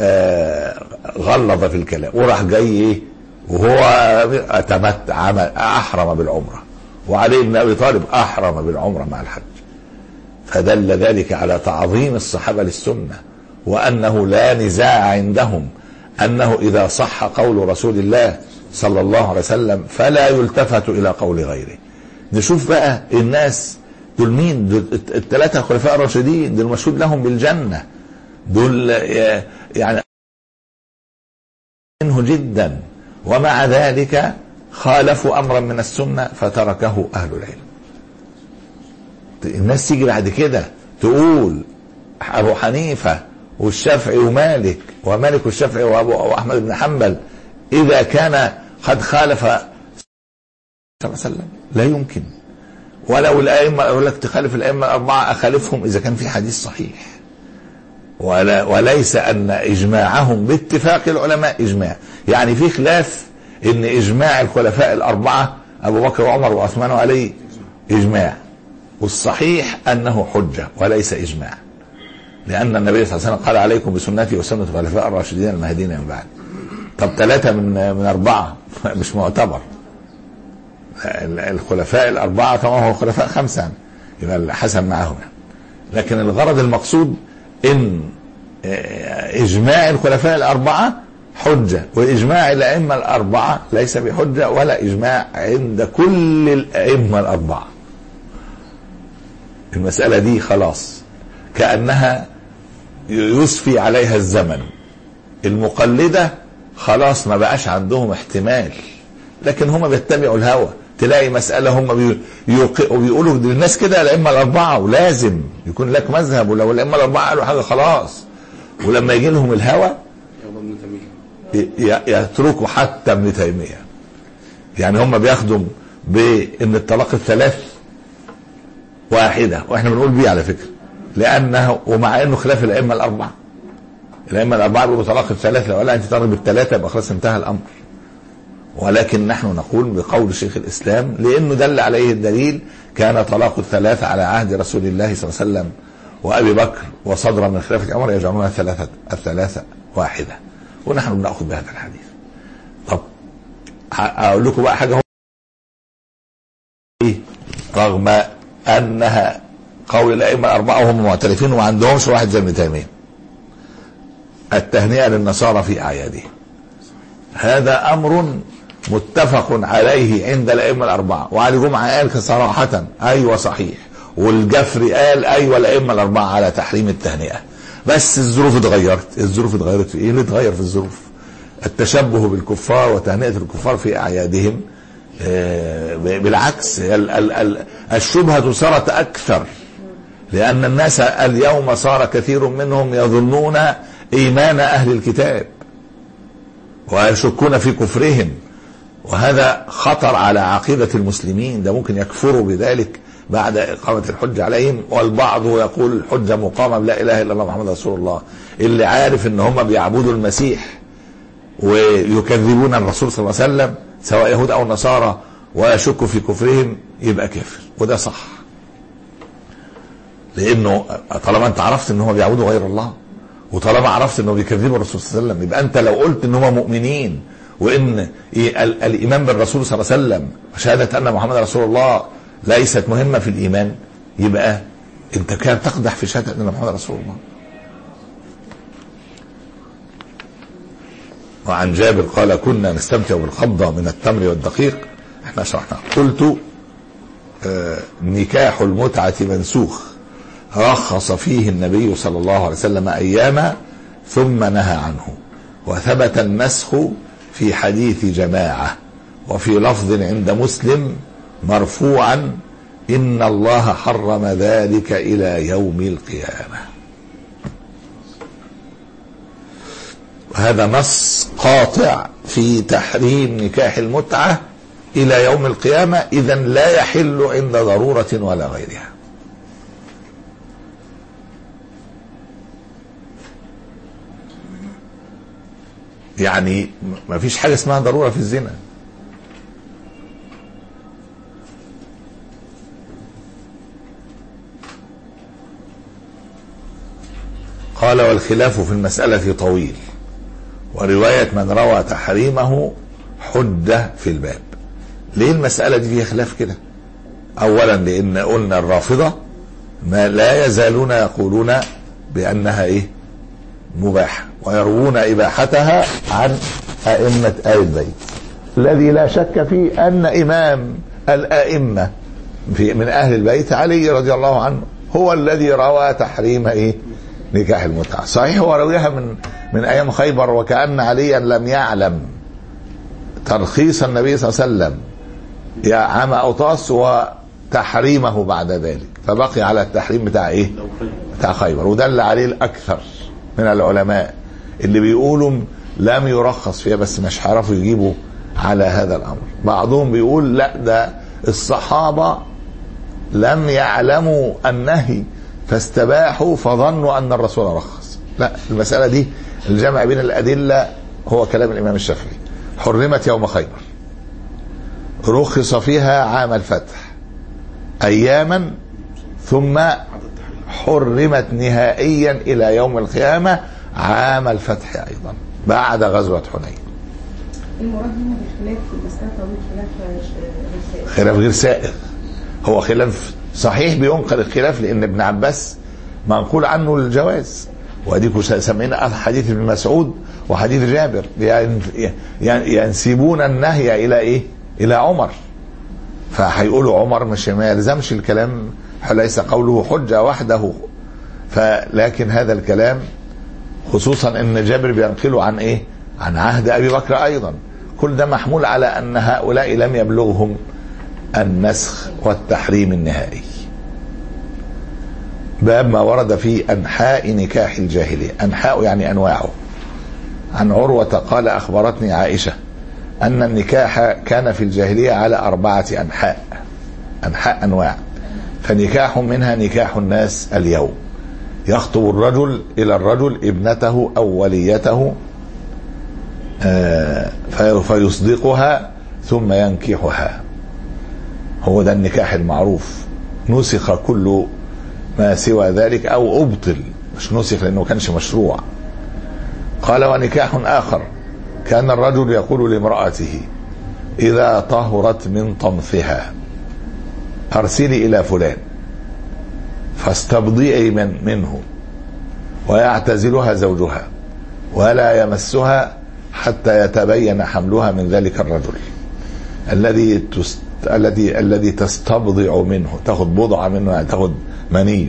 Speaker 2: في الكلام وراح جاي ايه وهو تمتع عمل احرم بالعمرة، وعلي بن ابي طالب احرم بالعمرة مع الحج. فدل ذلك على تعظيم الصحابة للسنة، وانه لا نزاع عندهم انه اذا صح قول رسول الله صلى الله عليه وسلم فلا يلتفت الى قول غيره. نشوف بقى الناس دول مين؟ دول الثلاثة الخلفاء الراشدين، دول مشهود لهم بالجنة، دول يعني منه جدا، ومع ذلك خالفوا أمرا من السنة فتركه أهل العلم. الناس تيجي بعد كده تقول أبو حنيفة والشافعي ومالك ومالك والشافعي وأبو أحمد بن حنبل إذا كان قد خالف صلى الله عليه وسلم، لا يمكن. ولو الأئمة أقول لك تخالف الأئمة الأربعة أخالفهم إذا كان في حديث صحيح، ولا وليس أن إجماعهم باتفاق العلماء إجماع. يعني في خلاف إن إجماع الخلفاء الأربعة أبو بكر وعمر وعثمان وعلي إجماع، والصحيح أنه حجة وليس إجماع، لأن النبي صلى الله عليه وسلم قال عليكم بسنتي وسنة الخلفاء الراشدين المهديين من بعد. طب ثلاثة من من أربعة مش معتبر. الخلفاء الأربعة طبعا هو خلفاء خمسة يبقى الحسن معهم، لكن الغرض المقصود إن إجماع الخلفاء الأربعة حجة، وإجماع الأئمة الأربعة ليس بحجة ولا إجماع عند كل الأئمة الأربعة. المسألة دي خلاص كأنها يسفي عليها الزمن. المقلدة خلاص ما بقاش عندهم احتمال، لكن هم بيتبعوا الهوى. تلاقي مسألة هم بيقولوا للناس كده الأئمة الأربعة ولازم يكون لك مذهب، ولو الأئمة الأربعة قالوا حاجة خلاص، ولما يجي لهم الهوى يتركوا حتى ابن تيمية. يعني هم بياخدوا بأن الطلاق الثلاث واحدة، واحنا بنقول بيه على فكرة، لأنه ومع أنه خلاف الأئمة الأربعة. الأئمة الأربعة بيقولوا طلاق الثلاث، لو لا أنت تضرب الثلاثة يبقى خلاص انتهى الأمر. ولكن نحن نقول بقول شيخ الإسلام لأنه دل عليه الدليل، كان طلاق الثلاث على عهد رسول الله صلى الله عليه وسلم وأبي بكر وصدر من خلافة عمر يجعلون الثلاثة الثلاثة واحدة، ونحن بنأخذ بهذا الحديث. طب أقول لكم بقى حاجة، رغم أنها قول الأئمة الأربعة وهم معترفين وما عندهمش واحد زي ابن تيمية، التهنئة للنصارى في أعيادهم هذا أمر متفق عليه عند الأئمة الأربعة. وعلي جمعة قال صراحة أيوة صحيح، والجفري قال أيوة الأئمة الأربعة على تحريم التهنئة، بس الظروف اتغيرت. الظروف اتغيرت في إيه؟ اللي اتغير في الظروف التشبه بالكفار وتهنئة الكفار في أعيادهم. بالعكس الشبهة صارت أكثر، لأن الناس اليوم صار كثير منهم يظنون إيمان أهل الكتاب ويشكون في كفرهم، وهذا خطر على عقيدة المسلمين. ده ممكن يكفروا بذلك بعد إقامة الحجة عليهم، والبعض يقول الحجة مقامة بلا إله إلا الله محمد رسول الله. اللي عارف إن هم بيعبدوا المسيح ويكذبون الرسول صلى الله عليه وسلم سواء يهود أو نصارى ويشك في كفرهم يبقى كافر، وده صح. لأنه طالما أنت عرفت إن هم بيعبدوا غير الله، وطالما عرفت إنه بيكذبوا الرسول صلى الله عليه وسلم، يبقى أنت لو قلت إن هم مؤمنين وإن الإيمان بالرسول صلى الله عليه وسلم وشهادة أن محمد رسول الله ليست مهمة في الإيمان، يبقى أنت كان تقدح في شهادة أن محمد رسول الله. وعن جابر قال كنا نستمتع بالقبضة من التمر والدقيق، احنا شرحنا. قلت آه نكاح المتعة منسوخ، رخص فيه النبي صلى الله عليه وسلم أياما ثم نهى عنه، وثبت النسخ في حديث جماعة، وفي لفظ عند مسلم مرفوعا إن الله حرم ذلك إلى يوم القيامة. هذا نص قاطع في تحريم نكاح المتعة إلى يوم القيامة، إذن لا يحل عند ضرورة ولا غيرها. يعني ما فيش حاجة اسمها ضرورة في الزنا. قال والخلاف في المسألة طويل، ورواية من روى تحريمه حجة في الباب. ليه المسألة دي فيها خلاف كده؟ أولا لأن قلنا الرافضة ما لا يزالون يقولون بأنها إيه؟ مباحة، ويروون إباحتها عن أئمة آل البيت، الذي لا شك فيه أن إمام الأئمة في من أهل البيت علي رضي الله عنه هو الذي روى تحريم إيه؟ نكاح المتعة. صحيح هو رويها من من أيام خيبر، وكأن عليا لم يعلم ترخيص النبي صلى الله عليه وسلم يا عام أوطاس وتحريمه بعد ذلك، فبقي على التحريم بتاع ايه؟ بتاع خيبر. ودل عليه الأكثر من العلماء اللي بيقولوا لم يرخص فيها، بس مش عرفوا يجيبوا على هذا الأمر. بعضهم بيقول لا، ده الصحابة لم يعلموا النهي فاستباحوا فظنوا أن الرسول رخص. لا، المسألة دي الجمع بين الأدلة هو كلام الإمام الشافعي. حرمت يوم خيبر، رخص فيها عام الفتح أياما، ثم حرمت نهائيا إلى يوم القيامة عام الفتح أيضا بعد غزوة حنين.
Speaker 3: المراد هنا بالخلاف في المسألة طويل، خلاف
Speaker 2: خلاف غير سائغ، هو خلاف صحيح بينقل الخلاف، لأن ابن عباس منقول عنه الجواز، واديكم سمعنا حديث ابن مسعود وحديث جابر ينسبون النهي الى ايه؟ الى عمر، فهيقولوا عمر مش ما يلزمش الكلام، ليس قوله حجة وحده. فلكن هذا الكلام خصوصا ان جابر بينقله عن ايه؟ عن عهد ابي بكر ايضا. كل ده محمول على ان هؤلاء لم يبلغهم النسخ والتحريم النهائي. باب ما ورد في أنحاء نكاح الجاهلية. أنحاء يعني أنواعه. عن عروة قال أخبرتني عائشة أن النكاح كان في الجاهلية على أربعة أنحاء، أنحاء أنواع. فنكاح منها نكاح الناس اليوم، يخطب الرجل إلى الرجل ابنته أو وليته فيصدقها ثم ينكحها، هو ده النكاح المعروف. نسخ كل ما سوى ذلك أو أبطل، مش نسخ لأنه كانش مشروع. قال ونكاح آخر كان الرجل يقول لامرأته إذا طهرت من طمثها أرسلي إلى فلان فاستبضئي من منه، ويعتزلها زوجها ولا يمسها حتى يتبين حملها من ذلك الرجل الذي تست... الذي الذي تستبضع منه، تاخذ بضعة منه يعني تاخذ منيه.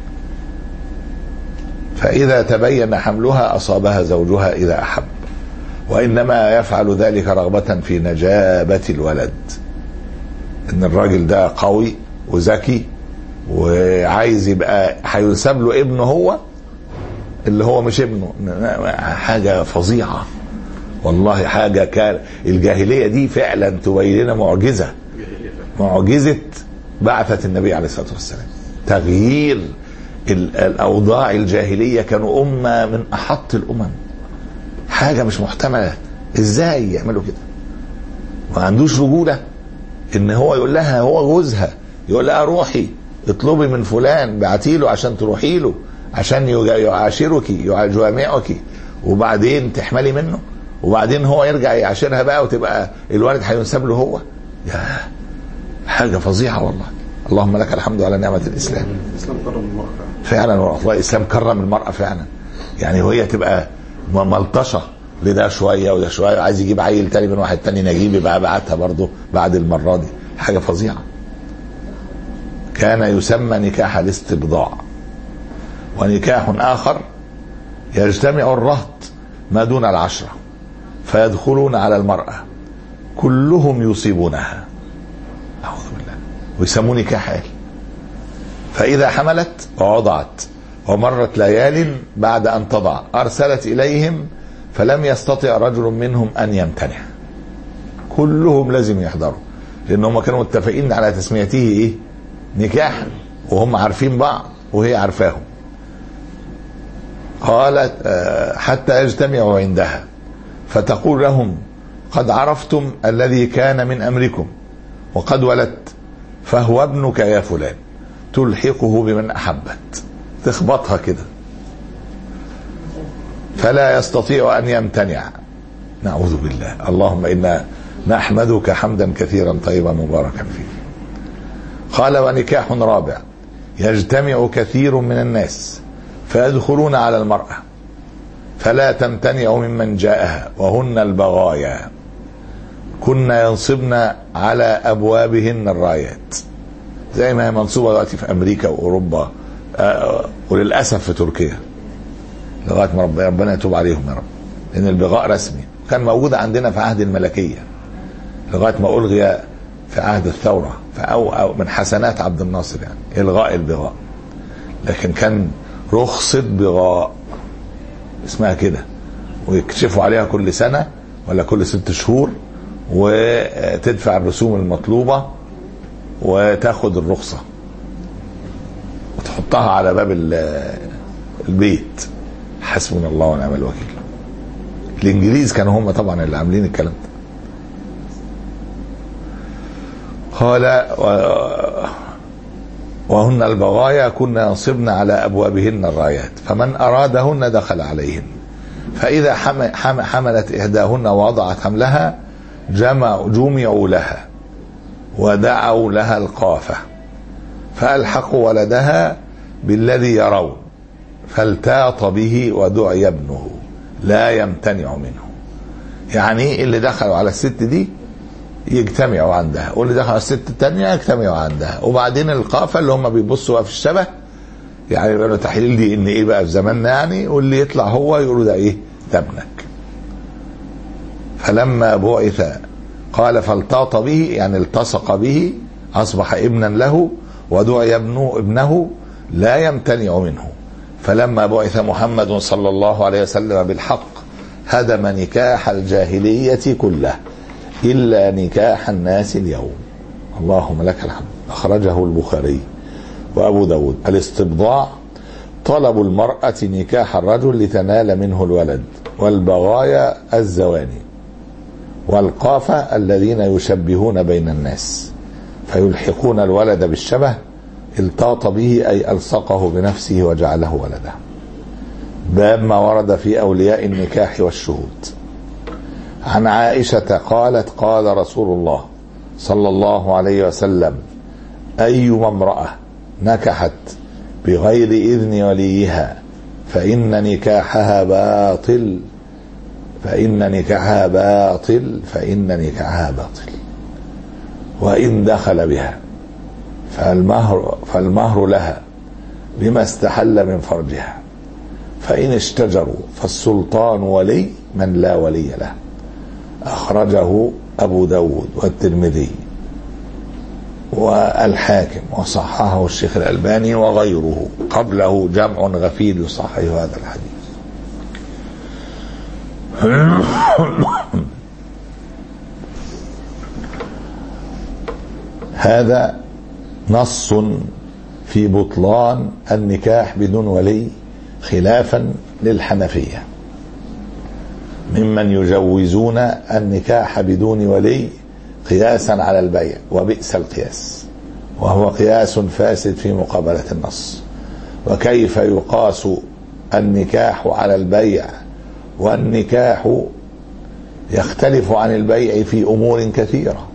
Speaker 2: فإذا تبين حملها أصابها زوجها إذا أحب، وإنما يفعل ذلك رغبة في نجابة الولد، إن الراجل ده قوي وذكي وعايز يبقى هينسب له ابنه هو اللي هو مش ابنه. حاجة فظيعة والله، حاجة كان الجاهلية دي فعلا تبين لنا معجزة، معجزة بعثة النبي عليه الصلاة والسلام، تغيير الأوضاع الجاهلية. كانوا أمة من أحط الأمم، حاجة مش محتملة. إزاي يعملوا كده؟ ما عندوش رجولة إن هو يقول لها، هو جوزها يقول لها روحي اطلبي من فلان بعتيله عشان تروحي له عشان يعاشرك يجامعك، وبعدين تحملي منه، وبعدين هو يرجع يعاشرها بقى وتبقى الولد هينسب له هو. يا حاجة فظيعة والله. اللهم لك الحمد على نعمة الإسلام.
Speaker 5: الإسلام كرم المرأة
Speaker 2: فعلا والله، الإسلام كرم المرأة فعلا. يعني وهي تبقى ملطشة لده شوية وده شوية، عايز يجيب عيل تاني من واحد تاني نجيب، يبقى بعتها برضو بعد المرة دي. حاجة فظيعة. كان يسمى نكاح الاستبضاع. ونكاح آخر يجتمع الرهط ما دون العشرة فيدخلون على المرأة كلهم يصيبونها، أعوذ بالله، ويسمون نكاح آل. فإذا حملت ووضعت ومرت ليال بعد أن تضع أرسلت إليهم فلم يستطع رجل منهم أن يمتنع، كلهم لازم يحضروا، لأنهم كانوا متفقين على تسميته إيه؟ نكاحا، وهم عارفين بعض وهي عارفاهم. قالت حتى يجتمعوا عندها فتقول لهم قد عرفتم الذي كان من أمركم وقد ولدت، فهو ابنك يا فلان، تلحقه بمن أحبت، تخبطها كده فلا يستطيع أن يمتنع. نعوذ بالله. اللهم إنا نحمدك حمدا كثيرا طيبا مباركا فيه. قال ونكاح رابع يجتمع كثير من الناس فيدخلون على المرأة فلا تمتنع ممن جاءها، وهن البغايا كنا ينصبن على أبوابهن الرايات، زي ما هي منصوبة دلوقتي في أمريكا وأوروبا آه وللأسف في تركيا، لغاية ما ربنا يتوب عليهم يا رب، لأن البغاء رسمي كان موجود عندنا في عهد الملكية، لغاية ما ألغي في عهد الثورة، أو, أو من حسنات عبد الناصر يعني إلغاء البغاء. لكن كان رخصة بغاء اسمها كده، ويكشفوا عليها كل سنة ولا كل ست شهور، وتدفع الرسوم المطلوبة وتاخد الرخصة وتحطها على باب البيت. حسبنا الله ونعم الوكيل. الانجليز كانوا هم طبعا اللي عاملين الكلام ده. قال وهن البغايا كنا ينصبن على أبوابهن الرايات فمن أرادهن دخل عليهن، فإذا حملت إحداهن ووضعت حملها جمع جمعوا لها ودعوا لها القافة فألحقوا ولدها بالذي يرون فالتاط به ودعي ابنه لا يمتنع منه. يعني اللي دخلوا على الست دي يجتمعوا عندها، واللي دخلوا على الست التانية يجتمعوا عندها، وبعدين القافة اللي هم بيبصوا في الشبه يعني يبقى تحليل دي ان ايه بقى في زماننا يعني، واللي يطلع هو يقولوا ده ايه ده ابنك. فلما بعث قال فالتاط به يعني التصق به اصبح ابنا له، ودعي ابنه ابنه لا يمتنع منه. فلما بعث محمد صلى الله عليه وسلم بالحق هدم نكاح الجاهلية كله إلا نكاح الناس اليوم. اللهم لك الحمد. أخرجه البخاري وأبو داود. الاستبضاع طلب المرأة نكاح الرجل لتنال منه الولد، والبغايا الزواني، والقافة الذين يشبهون بين الناس فيلحقون الولد بالشبه التاط به أي ألصقه بنفسه وجعله ولده. باب ما ورد في أولياء النكاح والشهود. عن عائشة قالت قال رسول الله صلى الله عليه وسلم أيما امرأة نكحت بغير إذن وليها فإن نكاحها باطل فإن نكاحها باطل فإن نكاحها باطل وإن دخل بها فالمهر, فالمهر لها بما استحل من فرجها، فإن اشتجروا فالسلطان ولي من لا ولي له. أخرجه أبو داود والترمذي والحاكم وصححه الشيخ الألباني وغيره، قبله جمع غفير يصحح هذا الحديث. هذا نص في بطلان النكاح بدون ولي خلافا للحنفية ممن يجوزون النكاح بدون ولي قياسا على البيع، وبئس القياس، وهو قياس فاسد في مقابلة النص. وكيف يقاس النكاح على البيع والنكاح يختلف عن البيع في أمور كثيرة؟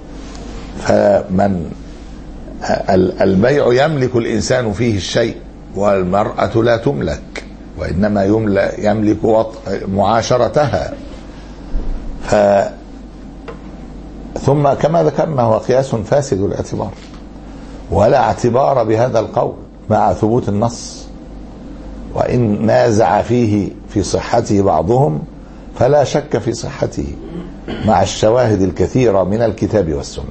Speaker 2: فمن البيع يملك الإنسان فيه الشيء، والمرأة لا تملك، وإنما يملك معاشرتها. ف ثم كما ذكرنا هو قياس فاسد الاعتبار، ولا اعتبار بهذا القول مع ثبوت النص، وإن نازع فيه في صحته بعضهم فلا شك في صحته مع الشواهد الكثيرة من الكتاب والسنة.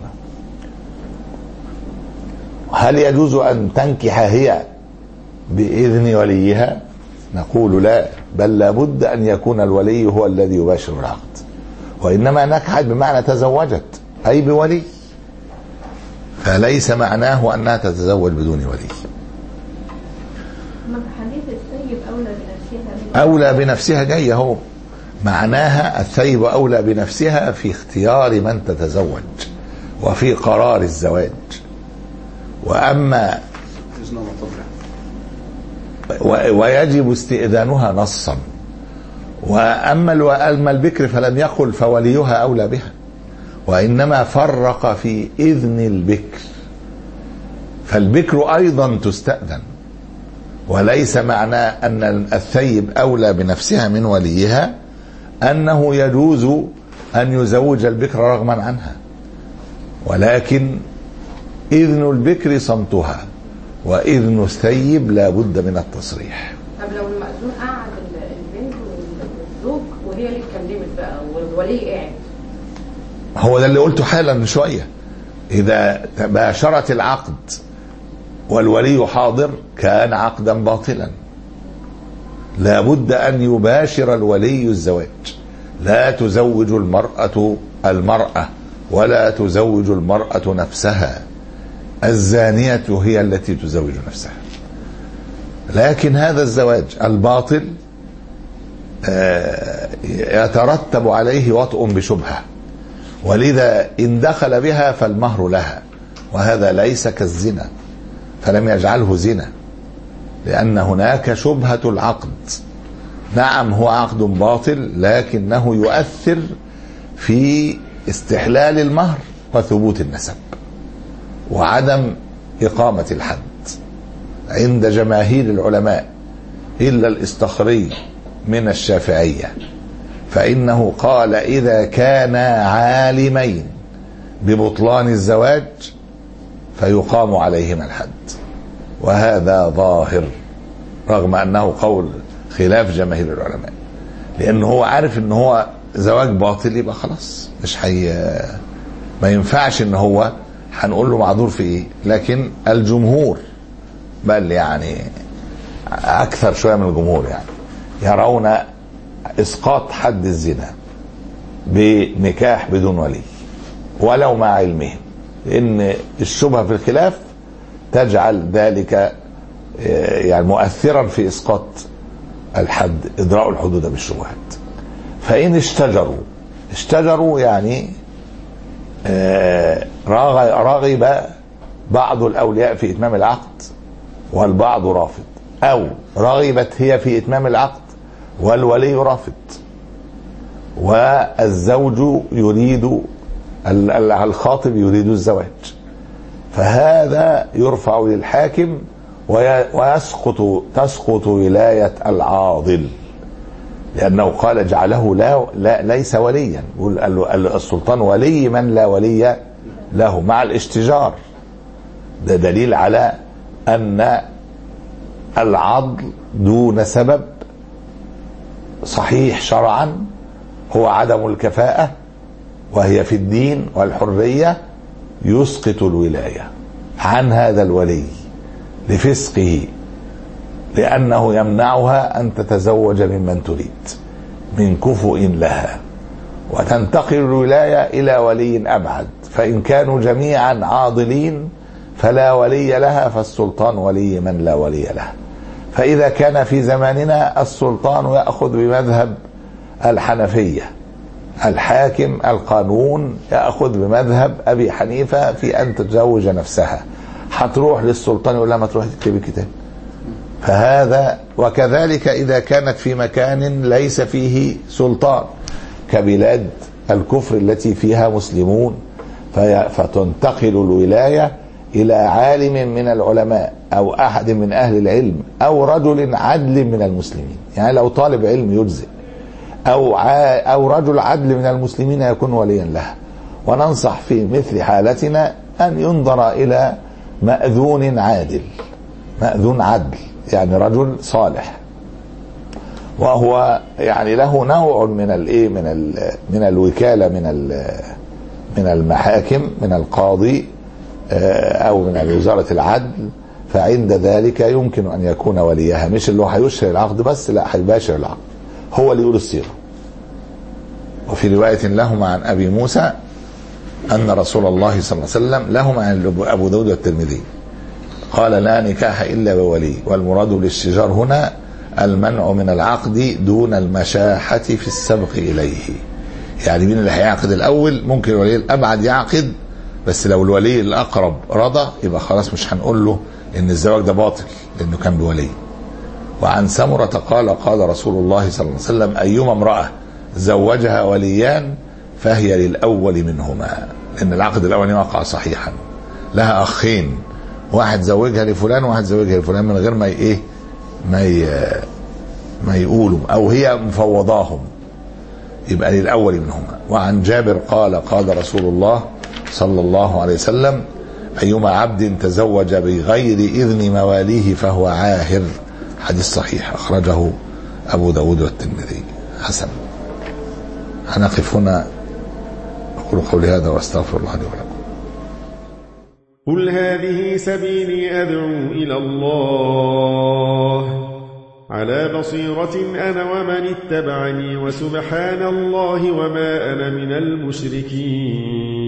Speaker 2: هل يجوز أن تنكح هي بإذن وليها؟ نقول لا، بل لابد أن يكون الولي هو الذي يباشر العقد، وإنما نكحت بمعنى تزوجت أي بولي، فليس معناه أنها تتزوج بدون ولي.
Speaker 4: حديث الثيب أولى بنفسها
Speaker 2: أولى بنفسها جاية هو معناها الثيب أولى بنفسها في اختيار من تتزوج وفي قرار الزواج. وأما ويجب استئذانها نصا. وأما البكر فلم يقل فوليها أولى بها، وإنما فرق في إذن البكر، فالبكر أيضا تستأذن، وليس معنى أن الثيب أولى بنفسها من وليها أنه يجوز أن يزوج البكر رغما عنها، ولكن إذن البكر صمتها، وإذن الثيب لا بد من التصريح.
Speaker 3: طب لو المأذون قعد البنت والزوج وهي اللي اتكلمت بقى والولي قاعد
Speaker 2: هو ده اللي قلته حالا من شوية. إذا باشرت العقد والولي حاضر كان عقدا باطلا. لا بد أن يباشر الولي الزواج. لا تزوج المرأة المرأة ولا تزوج المرأة نفسها، الزانية هي التي تزوج نفسها. لكن هذا الزواج الباطل يترتب عليه وطء بشبهة، ولذا إن دخل بها فالمهر لها، وهذا ليس كالزنا فلم يجعله زنا، لأن هناك شبهة العقد. نعم هو عقد باطل لكنه يؤثر في استحلال المهر وثبوت النسب وعدم إقامة الحد عند جماهير العلماء إلا الإصطخري من الشافعية، فإنه قال إذا كانا عالمين ببطلان الزواج فيقام عليهما الحد، وهذا ظاهر رغم أنه قول خلاف جماهير العلماء، لأنه هو عارف أنه هو زواج باطل يبقى خلاص مش حي ما ينفعش أنه هو هنقول له معذور في إيه. لكن الجمهور بل يعني أكثر شوية من الجمهور يعني يرون إسقاط حد الزنا بنكاح بدون ولي ولو مع علمهم، لأن الشبهة في الخلاف تجعل ذلك يعني مؤثرا في إسقاط الحد، إدراء الحدود بالشبهات. فإن اشتجروا اشتجروا يعني رغب بعض الأولياء في إتمام العقد والبعض رافض، أو رغبت هي في إتمام العقد والولي رافض، والزوج يريد الخاطب يريد الزواج، فهذا يرفع للحاكم ويسقط تسقط ولاية العاضل، لأنه قال جعله لا, لا ليس وليا، السلطان ولي من لا ولي له مع الاشتجار. ده دليل على أن العضل دون سبب صحيح شرعا هو عدم الكفاءة، وهي في الدين والحرية يسقط الولاية عن هذا الولي لفسقه، لأنه يمنعها أن تتزوج ممن تريد من كفؤ لها، وتنتقل الولاية إلى ولي أبعد، فإن كانوا جميعا عاضلين فلا ولي لها، فالسلطان ولي من لا ولي له. فإذا كان في زماننا السلطان يأخذ بمذهب الحنفية، الحاكم القانون يأخذ بمذهب أبي حنيفة في أن تتزوج نفسها، هتروح للسلطان يقول لها ما تروح تكتبي كتاب. فهذا وكذلك إذا كانت في مكان ليس فيه سلطان كبلاد الكفر التي فيها مسلمون، فتنتقل الولاية إلى عالم من العلماء أو أحد من أهل العلم أو رجل عدل من المسلمين، يعني لو طالب علم يجزئ أو أو رجل عدل من المسلمين يكون وليا لها. وننصح في مثل حالتنا أن ينظر إلى مأذون عادل، مأذون عدل يعني رجل صالح، وهو يعني له نوع من الايه من ال من الوكالة من من المحاكم من القاضي أو من وزارة العدل، فعند ذلك يمكن أن يكون وليها، مش اللي هو هيشهر العقد بس، لا هيباشر العقد، هو اللي يقول الصيغة. وفي رواية لهما عن أبي موسى أن رسول الله صلى الله عليه وسلم، لهما عن أبو داود والترمذي، قال لا نكاح إلا بولي، والمراد بالشجار هنا المنع من العقد دون المشاحة في السبق إليه. يعني مين اللي هيعقد الأول؟ ممكن الولي الأبعد يعقد، بس لو الولي الأقرب رضى يبقى خلاص مش هنقول له إن الزواج ده باطل لأنه كان بولي. وعن سمرة قال قال رسول الله صلى الله عليه وسلم أيما امرأة زوجها وليان فهي للأول منهما، لأن العقد الأولي وقع صحيحا. لها أخين، واحد زوجها لفلان وواحد زوجها لفلان من غير ما ايه ما ي... ما يقولوا، او هي مفوضاهم، يبقى للأول منهما. وعن جابر قال قال رسول الله صلى الله عليه وسلم أيما عبد تزوج بغير إذن مواليه فهو عاهر، حديث صحيح أخرجه أبو داود والترمذي حسن. هنقف هنا. أقول قولي هذا وأستغفر الله لي ولكم.
Speaker 5: قل هذه سبيلي أدعو إلى الله على بصيرة أنا ومن اتبعني وسبحان الله وما أنا من المشركين.